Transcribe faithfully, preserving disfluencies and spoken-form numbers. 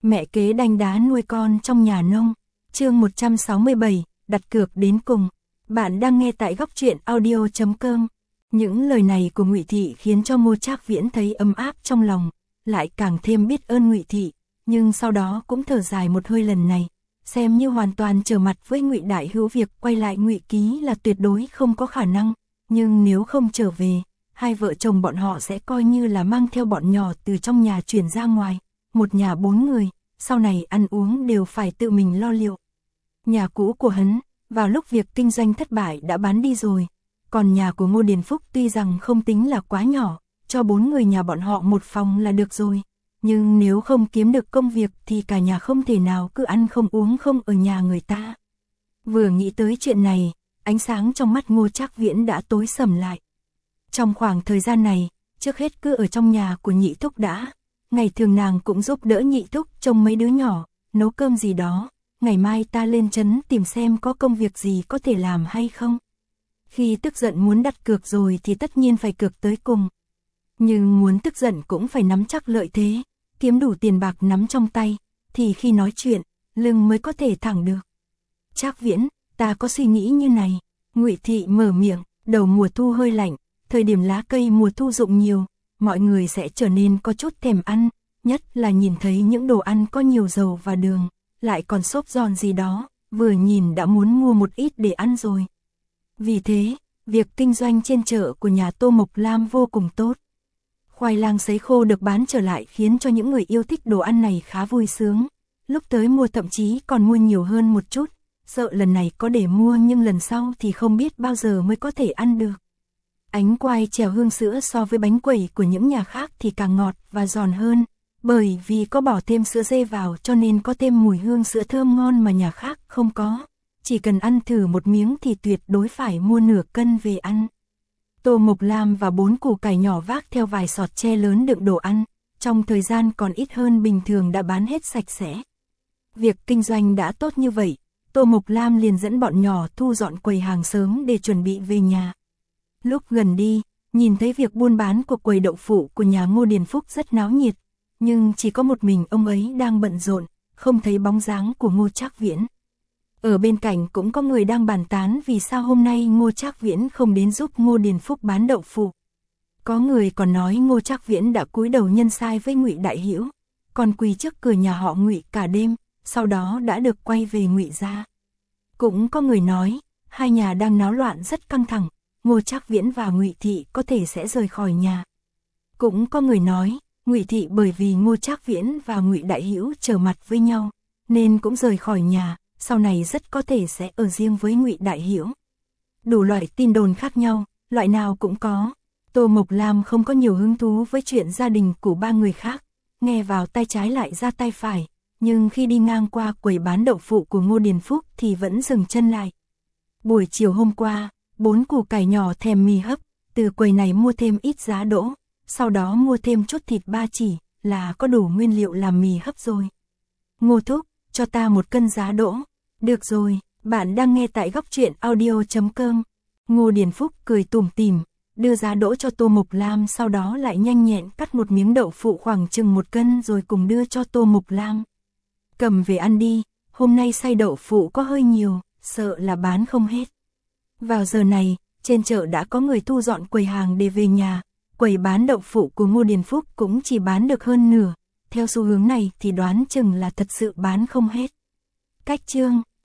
Mẹ kế đanh đá nuôi con trong nhà nông. Chương một trăm sáu mươi bảy, đặt cược đến cùng. Bạn đang nghe tại góc truyện audio chấm com. Những lời này của Ngụy Thị khiến cho Ngô Trác Viễn thấy ấm áp trong lòng, lại càng thêm biết ơn Ngụy Thị, nhưng sau đó cũng thở dài một hơi. Lần này, xem như hoàn toàn trở mặt với Ngụy Đại Hữu, việc quay lại Ngụy Ký là tuyệt đối không có khả năng, nhưng nếu không trở về, hai vợ chồng bọn họ sẽ coi như là mang theo bọn nhỏ từ trong nhà chuyển ra ngoài, một nhà bốn người, sau này ăn uống đều phải tự mình lo liệu. Nhà cũ của hắn, vào lúc việc kinh doanh thất bại đã bán đi rồi, còn nhà của Ngô Điền Phúc tuy rằng không tính là quá nhỏ, cho bốn người nhà bọn họ một phòng là được rồi, nhưng nếu không kiếm được công việc thì cả nhà không thể nào cứ ăn không uống không ở nhà người ta. Vừa nghĩ tới chuyện này, ánh sáng trong mắt Ngô Trác Viễn đã tối sầm lại. Trong khoảng thời gian này, trước hết cứ ở trong nhà của Nhị Thúc đã, ngày thường nàng cũng giúp đỡ Nhị Thúc trông mấy đứa nhỏ, nấu cơm gì đó, ngày mai ta lên trấn tìm xem có công việc gì có thể làm hay không. Khi tức giận muốn đặt cược rồi thì tất nhiên phải cược tới cùng. Nhưng muốn tức giận cũng phải nắm chắc lợi thế, kiếm đủ tiền bạc nắm trong tay, thì khi nói chuyện, lưng mới có thể thẳng được. Trác Viễn, ta có suy nghĩ như này. Ngụy Thị mở miệng, đầu mùa thu hơi lạnh, thời điểm lá cây mùa thu rụng nhiều, mọi người sẽ trở nên có chút thèm ăn, nhất là nhìn thấy những đồ ăn có nhiều dầu và đường, lại còn xốp giòn gì đó, vừa nhìn đã muốn mua một ít để ăn rồi. Vì thế, việc kinh doanh trên chợ của nhà Tô Mộc Lam vô cùng tốt. Khoai lang sấy khô được bán trở lại khiến cho những người yêu thích đồ ăn này khá vui sướng. Lúc tới mua thậm chí còn mua nhiều hơn một chút, sợ lần này có để mua nhưng lần sau thì không biết bao giờ mới có thể ăn được. Ánh quai trèo hương sữa so với bánh quẩy của những nhà khác thì càng ngọt và giòn hơn, bởi vì có bỏ thêm sữa dê vào cho nên có thêm mùi hương sữa thơm ngon mà nhà khác không có. Chỉ cần ăn thử một miếng thì tuyệt đối phải mua nửa cân về ăn. Tô Mộc Lam và bốn củ cải nhỏ vác theo vài sọt tre lớn đựng đồ ăn, trong thời gian còn ít hơn bình thường đã bán hết sạch sẽ. Việc kinh doanh đã tốt như vậy, Tô Mộc Lam liền dẫn bọn nhỏ thu dọn quầy hàng sớm để chuẩn bị về nhà. Lúc gần đi, nhìn thấy việc buôn bán của quầy đậu phụ của nhà Ngô Điền Phúc rất náo nhiệt, nhưng chỉ có một mình ông ấy đang bận rộn, không thấy bóng dáng của Ngô Trác Viễn. Ở bên cạnh cũng có người đang bàn tán vì sao hôm nay Ngô Trác Viễn không đến giúp Ngô Điền Phúc bán đậu phụ. Có người còn nói Ngô Trác Viễn đã cúi đầu nhân sai với Ngụy Đại Hữu, còn quỳ trước cửa nhà họ Ngụy cả đêm, sau đó đã được quay về Ngụy gia. Cũng có người nói, hai nhà đang náo loạn rất căng thẳng, Ngô Trác Viễn và Ngụy Thị có thể sẽ rời khỏi nhà. Cũng có người nói, Ngụy Thị bởi vì Ngô Trác Viễn và Ngụy Đại Hữu trở mặt với nhau, nên cũng rời khỏi nhà, sau này rất có thể sẽ ở riêng với Ngụy Đại Hữu. Đủ loại tin đồn khác nhau, loại nào cũng có. Tô Mộc Lam không có nhiều hứng thú với chuyện gia đình của ba người khác, nghe vào tai trái lại ra tai phải, nhưng khi đi ngang qua quầy bán đậu phụ của Ngô Điền Phúc thì vẫn dừng chân lại. Buổi chiều hôm qua, bốn củ cải nhỏ thèm mì hấp, từ quầy này mua thêm ít giá đỗ, sau đó mua thêm chút thịt ba chỉ, là có đủ nguyên liệu làm mì hấp rồi. Ngô Thúc, cho ta một cân giá đỗ. Được rồi, bạn đang nghe tại góc truyện audio chấm com. Ngô Điền Phúc cười tủm tỉm, đưa giá đỗ cho Tô Mộc Lam, sau đó lại nhanh nhẹn cắt một miếng đậu phụ khoảng chừng một cân rồi cùng đưa cho Tô Mộc Lam. Cầm về ăn đi, hôm nay xay đậu phụ có hơi nhiều, sợ là bán không hết. Vào giờ này, trên chợ đã có người thu dọn quầy hàng để về nhà, quầy bán đậu phụ của Ngô Điền Phúc cũng chỉ bán được hơn nửa, theo xu hướng này thì đoán chừng là thật sự bán không hết. Cách chương